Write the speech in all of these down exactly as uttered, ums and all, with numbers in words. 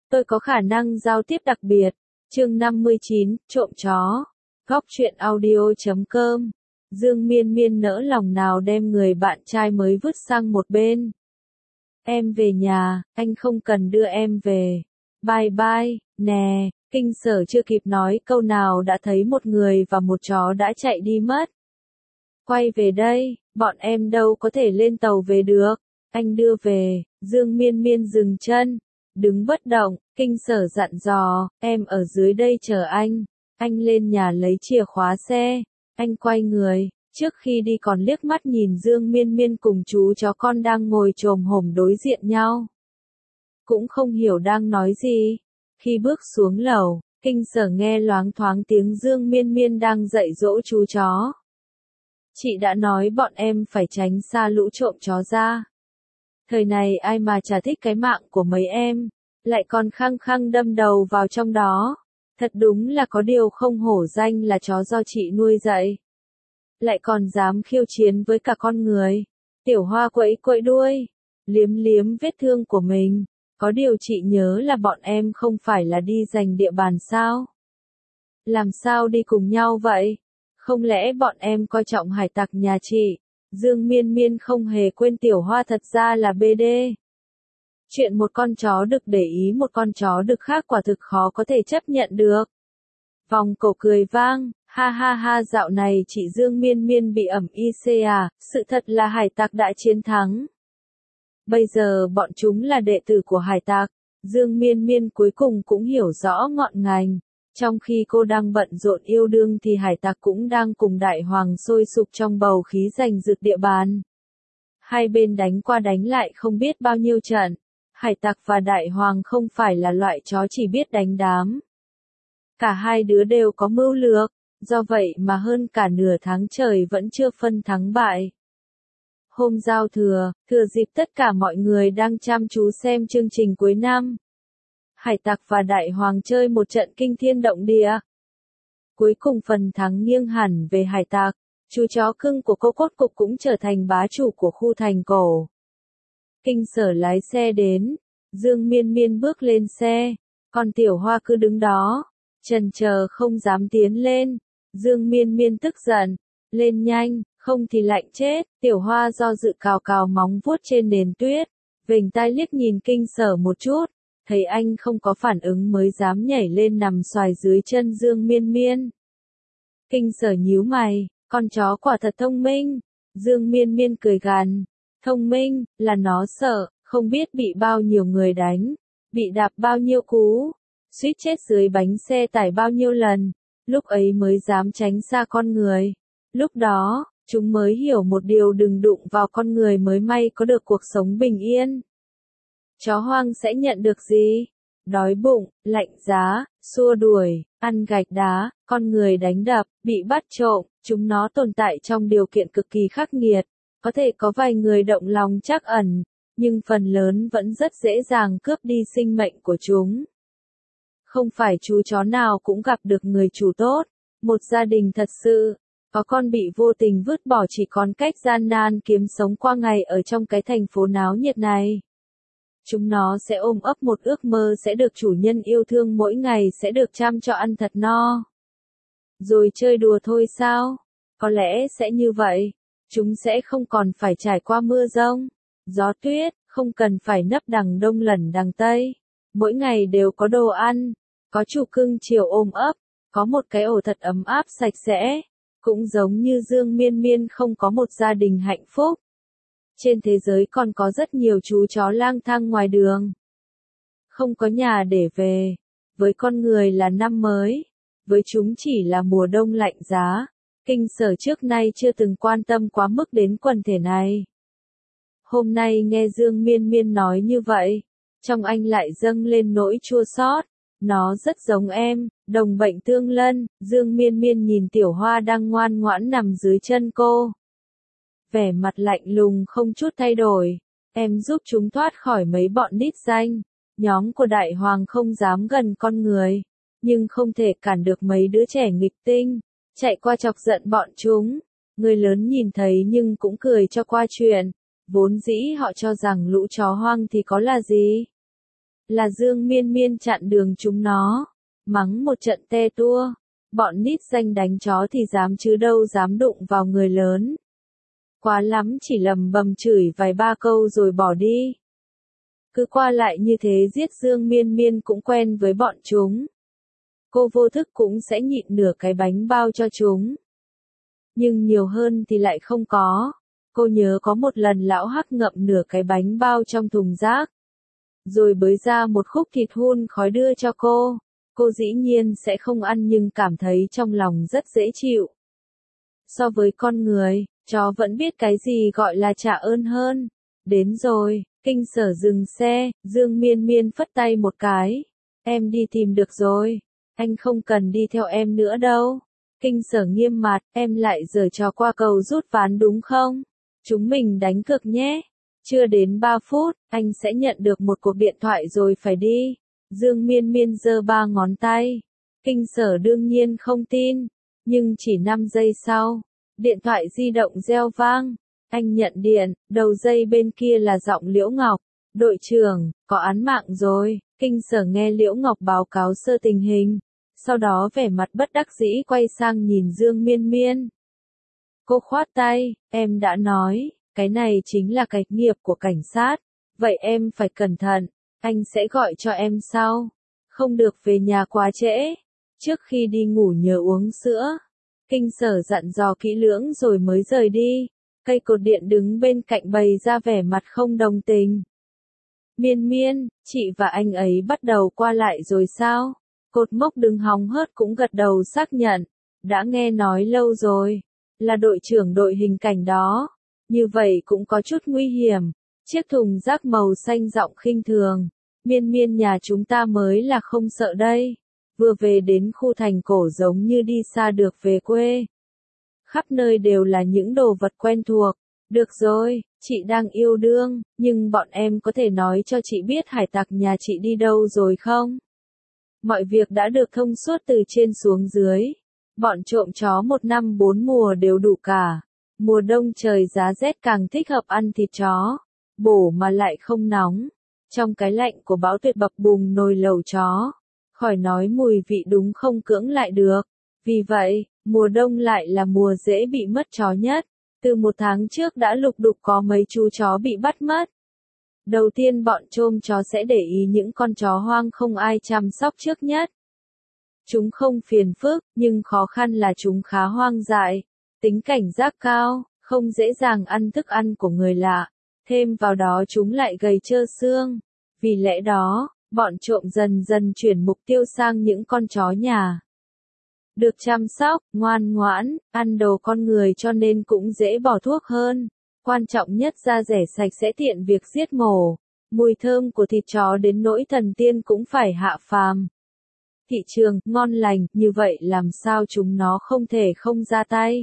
Tôi có khả năng giao tiếp đặc biệt. Chương năm mươi chín, trộm chó. Góc truyện audio chấm com. Dương Miên Miên nỡ lòng nào đem người bạn trai mới vứt sang một bên. Em về nhà, anh không cần đưa em về. Bye bye, nè. Kinh Sở chưa kịp nói câu nào đã thấy một người và một chó đã chạy đi mất. Quay về đây, bọn em đâu có thể lên tàu về được. Anh đưa về. Dương Miên Miên dừng chân, đứng bất động. Kinh Sở dặn dò, em ở dưới đây chờ anh. Anh lên nhà lấy chìa khóa xe. Anh quay người, trước khi đi còn liếc mắt nhìn Dương Miên Miên cùng chú chó con đang ngồi chồm hổm đối diện nhau. Cũng không hiểu đang nói gì. Khi bước xuống lầu, Kinh Sở nghe loáng thoáng tiếng Dương Miên Miên đang dạy dỗ chú chó. Chị đã nói bọn em phải tránh xa lũ trộm chó ra. Thời này ai mà chả thích cái mạng của mấy em, lại còn khăng khăng đâm đầu vào trong đó. Thật đúng là có điều không hổ danh là chó do chị nuôi dạy. Lại còn dám khiêu chiến với cả con người. Tiểu Hoa quẫy quẫy đuôi, liếm liếm vết thương của mình. Có điều chị nhớ là bọn em không phải là đi giành địa bàn sao? Làm sao đi cùng nhau vậy? Không lẽ bọn em coi trọng hải tặc nhà chị? Dương Miên Miên không hề quên Tiểu Hoa thật ra là bê đê. Chuyện một con chó đực để ý một con chó đực khác quả thực khó có thể chấp nhận được. Vòng cổ cười vang, ha ha ha, dạo này chị Dương Miên Miên bị ẩm y xê à, sự thật là hải tặc đã chiến thắng. Bây giờ bọn chúng là đệ tử của hải tặc. Dương Miên Miên cuối cùng cũng hiểu rõ ngọn ngành. Trong khi cô đang bận rộn yêu đương thì hải tặc cũng đang cùng đại hoàng sôi sục trong bầu khí giành giật địa bàn. Hai bên đánh qua đánh lại không biết bao nhiêu trận. Hải tặc và đại hoàng không phải là loại chó chỉ biết đánh đám. Cả hai đứa đều có mưu lược, do vậy mà hơn cả nửa tháng trời vẫn chưa phân thắng bại. Hôm giao thừa, thừa dịp tất cả mọi người đang chăm chú xem chương trình cuối năm. Hải tặc và đại hoàng chơi một trận kinh thiên động địa. Cuối cùng phần thắng nghiêng hẳn về hải tặc, chú chó cưng của cô Cốt Cục cũng trở thành bá chủ của khu thành cổ. Kinh Sở lái xe đến, Dương Miên Miên bước lên xe, còn Tiểu Hoa cứ đứng đó, chần chờ không dám tiến lên. Dương Miên Miên tức giận, lên nhanh, không thì lạnh chết. Tiểu Hoa do dự cào cào móng vuốt trên nền tuyết, vểnh tai liếc nhìn Kinh Sở một chút, thấy anh không có phản ứng mới dám nhảy lên nằm xoài dưới chân Dương Miên Miên. Kinh Sở nhíu mày, con chó quả thật thông minh. Dương Miên Miên cười gằn, thông minh, là nó sợ, không biết bị bao nhiêu người đánh, bị đạp bao nhiêu cú, suýt chết dưới bánh xe tải bao nhiêu lần, lúc ấy mới dám tránh xa con người. Lúc đó, chúng mới hiểu một điều, đừng đụng vào con người mới may có được cuộc sống bình yên. Chó hoang sẽ nhận được gì? Đói bụng, lạnh giá, xua đuổi, ăn gạch đá, con người đánh đập, bị bắt trộm. Chúng nó tồn tại trong điều kiện cực kỳ khắc nghiệt. Có thể có vài người động lòng trắc ẩn, nhưng phần lớn vẫn rất dễ dàng cướp đi sinh mệnh của chúng. Không phải chú chó nào cũng gặp được người chủ tốt. Một gia đình thật sự có con bị vô tình vứt bỏ chỉ còn cách gian nan kiếm sống qua ngày ở trong cái thành phố náo nhiệt này. Chúng nó sẽ ôm ấp một ước mơ sẽ được chủ nhân yêu thương, mỗi ngày sẽ được chăm cho ăn thật no. Rồi chơi đùa thôi sao? Có lẽ sẽ như vậy. Chúng sẽ không còn phải trải qua mưa giông, gió tuyết, không cần phải nấp đằng đông lẩn đằng tây. Mỗi ngày đều có đồ ăn, có chủ cưng chiều ôm ấp, có một cái ổ thật ấm áp sạch sẽ. Cũng giống như Dương Miên Miên không có một gia đình hạnh phúc. Trên thế giới còn có rất nhiều chú chó lang thang ngoài đường. Không có nhà để về. Với con người là năm mới. Với chúng chỉ là mùa đông lạnh giá. Kinh Sở trước nay chưa từng quan tâm quá mức đến quần thể này. Hôm nay nghe Dương Miên Miên nói như vậy, trong anh lại dâng lên nỗi chua xót. Nó rất giống em, đồng bệnh tương lân. Dương Miên Miên nhìn Tiểu Hoa đang ngoan ngoãn nằm dưới chân cô. Vẻ mặt lạnh lùng không chút thay đổi. Em giúp chúng thoát khỏi mấy bọn đít danh. Nhóm của Đại Hoàng không dám gần con người, nhưng không thể cản được mấy đứa trẻ nghịch tinh, chạy qua chọc giận bọn chúng. Người lớn nhìn thấy nhưng cũng cười cho qua chuyện. Vốn dĩ họ cho rằng lũ chó hoang thì có là gì. Là Dương Miên Miên chặn đường chúng nó, mắng một trận te tua. Bọn nít danh đánh chó thì dám chứ đâu dám đụng vào người lớn. Quá lắm chỉ lầm bầm chửi vài ba câu rồi bỏ đi. Cứ qua lại như thế giết Dương Miên Miên cũng quen với bọn chúng. Cô vô thức cũng sẽ nhịn nửa cái bánh bao cho chúng. Nhưng nhiều hơn thì lại không có. Cô nhớ có một lần lão Hắc ngậm nửa cái bánh bao trong thùng rác. Rồi bới ra một khúc thịt hun khói đưa cho cô. Cô dĩ nhiên sẽ không ăn nhưng cảm thấy trong lòng rất dễ chịu. So với con người, chó vẫn biết cái gì gọi là trả ơn hơn. Đến rồi, Kinh Sở dừng xe, Dương Miên Miên phất tay một cái. Em đi tìm được rồi, anh không cần đi theo em nữa đâu. Kinh Sở nghiêm mặt, em lại giở trò qua cầu rút ván đúng không? Chúng mình đánh cược nhé. Chưa đến ba phút, anh sẽ nhận được một cuộc điện thoại rồi phải đi. Dương Miên Miên giơ ba ngón tay. Kinh Sở đương nhiên không tin, nhưng chỉ năm giây sau, điện thoại di động reo vang. Anh nhận điện, đầu dây bên kia là giọng Liễu Ngọc. Đội trưởng, có án mạng rồi. Kinh Sở nghe Liễu Ngọc báo cáo sơ tình hình. Sau đó vẻ mặt bất đắc dĩ quay sang nhìn Dương Miên Miên. Cô khoát tay, em đã nói, cái này chính là cái nghiệp của cảnh sát. Vậy em phải cẩn thận, anh sẽ gọi cho em sau. Không được về nhà quá trễ. Trước khi đi ngủ nhớ uống sữa. Kinh Sở dặn dò kỹ lưỡng rồi mới rời đi. Cây cột điện đứng bên cạnh bày ra vẻ mặt không đồng tình. Miên Miên, chị và anh ấy bắt đầu qua lại rồi sao? Cột mốc đứng hóng hớt cũng gật đầu xác nhận. Đã nghe nói lâu rồi. Là đội trưởng đội hình cảnh đó. Như vậy cũng có chút nguy hiểm. Chiếc thùng rác màu xanh giọng khinh thường. Miên Miên nhà chúng ta mới là không sợ đây. Vừa về đến khu thành cổ giống như đi xa được về quê. Khắp nơi đều là những đồ vật quen thuộc. Được rồi, chị đang yêu đương, nhưng bọn em có thể nói cho chị biết hải tặc nhà chị đi đâu rồi không? Mọi việc đã được thông suốt từ trên xuống dưới. Bọn trộm chó một năm bốn mùa đều đủ cả. Mùa đông trời giá rét càng thích hợp ăn thịt chó. Bổ mà lại không nóng. Trong cái lạnh của bão tuyết bập bùng nồi lẩu chó. Khỏi nói mùi vị đúng không cưỡng lại được. Vì vậy, mùa đông lại là mùa dễ bị mất chó nhất. Từ một tháng trước đã lục đục có mấy chú chó bị bắt mất. Đầu tiên bọn trộm chó sẽ để ý những con chó hoang không ai chăm sóc trước nhất. Chúng không phiền phức, nhưng khó khăn là chúng khá hoang dại, tính cảnh giác cao, không dễ dàng ăn thức ăn của người lạ. Thêm vào đó chúng lại gầy trơ xương. Vì lẽ đó, bọn trộm dần dần chuyển mục tiêu sang những con chó nhà. Được chăm sóc, ngoan ngoãn, ăn đồ con người cho nên cũng dễ bỏ thuốc hơn. Quan trọng nhất da rẻ sạch sẽ tiện việc giết mổ. Mùi thơm của thịt chó đến nỗi thần tiên cũng phải hạ phàm. Thị trường, ngon lành, như vậy làm sao chúng nó không thể không ra tay.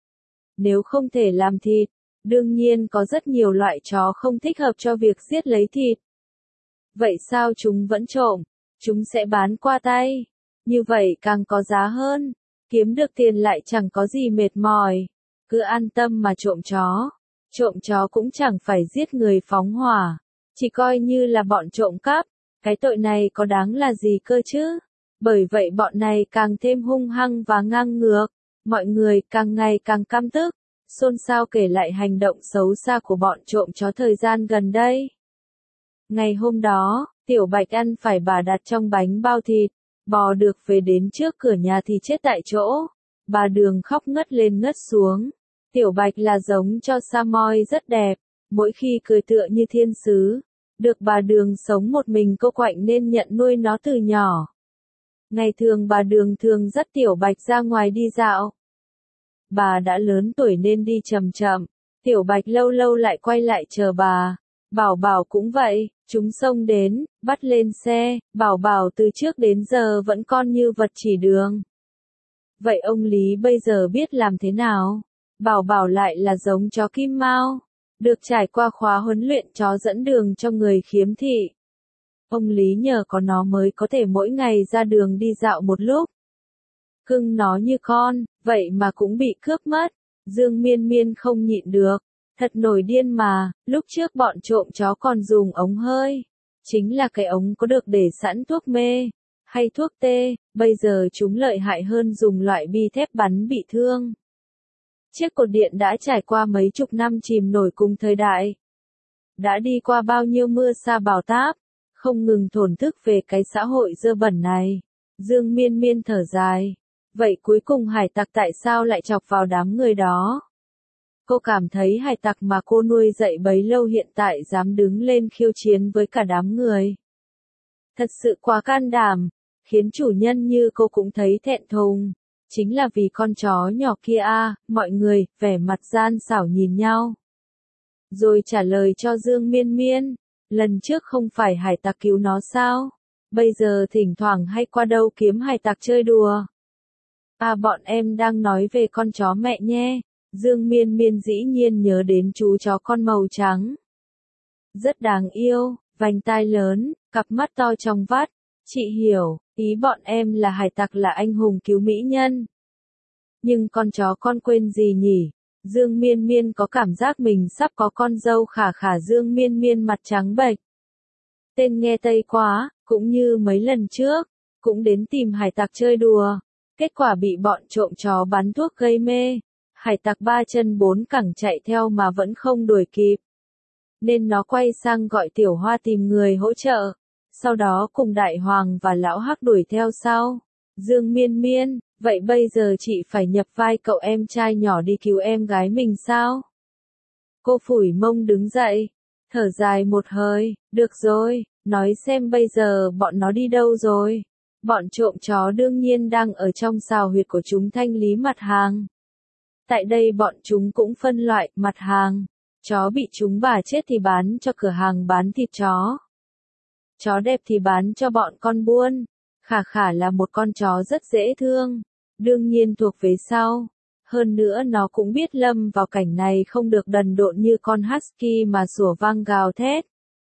Nếu không thể làm thịt, đương nhiên có rất nhiều loại chó không thích hợp cho việc giết lấy thịt. Vậy sao chúng vẫn trộm? Chúng sẽ bán qua tay. Như vậy càng có giá hơn. Kiếm được tiền lại chẳng có gì mệt mỏi. Cứ an tâm mà trộm chó. Trộm chó cũng chẳng phải giết người phóng hỏa. Chỉ coi như là bọn trộm cắp. Cái tội này có đáng là gì cơ chứ? Bởi vậy bọn này càng thêm hung hăng và ngang ngược. Mọi người càng ngày càng căm tức. Xôn xao kể lại hành động xấu xa của bọn trộm chó thời gian gần đây. Ngày hôm đó, Tiểu Bạch ăn phải bà đặt trong bánh bao thịt. Bò được về đến trước cửa nhà thì chết tại chỗ. Bà Đường khóc ngất lên ngất xuống. Tiểu Bạch là giống cho Samoy rất đẹp. Mỗi khi cười tựa như thiên sứ. Được bà Đường sống một mình cô quạnh nên nhận nuôi nó từ nhỏ. Ngày thường bà Đường thường dắt Tiểu Bạch ra ngoài đi dạo. Bà đã lớn tuổi nên đi chậm chậm. Tiểu Bạch lâu lâu lại quay lại chờ bà. Bảo Bảo cũng vậy, chúng xông đến, bắt lên xe, Bảo Bảo từ trước đến giờ vẫn con như vật chỉ đường. Vậy ông Lý bây giờ biết làm thế nào? Bảo Bảo lại là giống chó Kim Mao, được trải qua khóa huấn luyện chó dẫn đường cho người khiếm thị. Ông Lý nhờ có nó mới có thể mỗi ngày ra đường đi dạo một lúc. Cưng nó như con, vậy mà cũng bị cướp mất. Dương Miên Miên không nhịn được. Thật nổi điên mà, lúc trước bọn trộm chó còn dùng ống hơi. Chính là cái ống có được để sẵn thuốc mê, hay thuốc tê, bây giờ chúng lợi hại hơn dùng loại bi thép bắn bị thương. Chiếc cột điện đã trải qua mấy chục năm chìm nổi cùng thời đại. Đã đi qua bao nhiêu mưa sa bão táp, không ngừng thổn thức về cái xã hội dơ bẩn này. Dương Miên Miên thở dài. Vậy cuối cùng hải tặc tại sao lại chọc vào đám người đó? Cô cảm thấy hải tặc mà cô nuôi dạy bấy lâu hiện tại dám đứng lên khiêu chiến với cả đám người. Thật sự quá can đảm, khiến chủ nhân như cô cũng thấy thẹn thùng. Chính là vì con chó nhỏ kia à, mọi người, vẻ mặt gian xảo nhìn nhau. Rồi trả lời cho Dương Miên Miên, lần trước không phải hải tặc cứu nó sao? Bây giờ thỉnh thoảng hay qua đâu kiếm hải tặc chơi đùa. À bọn em đang nói về con chó mẹ nhé. Dương Miên Miên dĩ nhiên nhớ đến chú chó con màu trắng. Rất đáng yêu, vành tai lớn, cặp mắt to trong vắt. Chị hiểu, ý bọn em là hải tặc là anh hùng cứu mỹ nhân. Nhưng con chó con quên gì nhỉ? Dương Miên Miên có cảm giác mình sắp có con dâu khả khả. Dương Miên Miên mặt trắng bệch. Tên nghe tây quá, cũng như mấy lần trước, cũng đến tìm hải tặc chơi đùa. Kết quả bị bọn trộm chó bắn thuốc gây mê. Hải tặc ba chân bốn cẳng chạy theo mà vẫn không đuổi kịp. Nên nó quay sang gọi Tiểu Hoa tìm người hỗ trợ. Sau đó cùng Đại Hoàng và Lão Hắc đuổi theo sau. Dương Miên Miên, vậy bây giờ chị phải nhập vai cậu em trai nhỏ đi cứu em gái mình sao? Cô phủi mông đứng dậy, thở dài một hơi, được rồi, nói xem bây giờ bọn nó đi đâu rồi? Bọn trộm chó đương nhiên đang ở trong sào huyệt của chúng thanh lý mặt hàng. Tại đây bọn chúng cũng phân loại mặt hàng. Chó bị chúng bả chết thì bán cho cửa hàng bán thịt chó. Chó đẹp thì bán cho bọn con buôn. Khả khả là một con chó rất dễ thương. Đương nhiên thuộc về sau. Hơn nữa nó cũng biết lâm vào cảnh này không được đần độn như con husky mà sủa vang gào thét.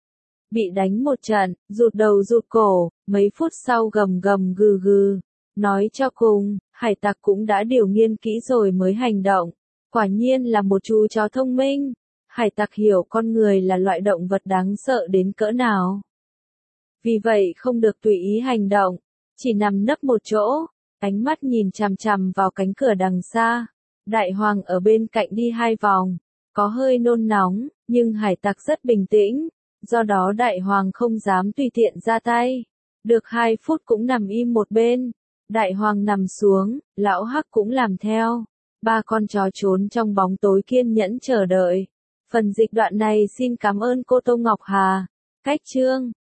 Bị đánh một trận, rụt đầu rụt cổ, mấy phút sau gầm gầm gừ gừ. Nói cho cùng, hải tặc cũng đã điều nghiên kỹ rồi mới hành động. Quả nhiên là một chú chó thông minh. Hải tặc hiểu con người là loại động vật đáng sợ đến cỡ nào. Vì vậy không được tùy ý hành động, chỉ nằm nấp một chỗ, ánh mắt nhìn chằm chằm vào cánh cửa đằng xa. Đại Hoàng ở bên cạnh đi hai vòng, có hơi nôn nóng, nhưng hải tặc rất bình tĩnh, do đó Đại Hoàng không dám tùy tiện ra tay. Được hai phút cũng nằm im một bên. Đại Hoàng nằm xuống, Lão Hắc cũng làm theo. Ba con chó trốn trong bóng tối kiên nhẫn chờ đợi. Phần dịch đoạn này xin cảm ơn cô Tô Ngọc Hà. Cách chương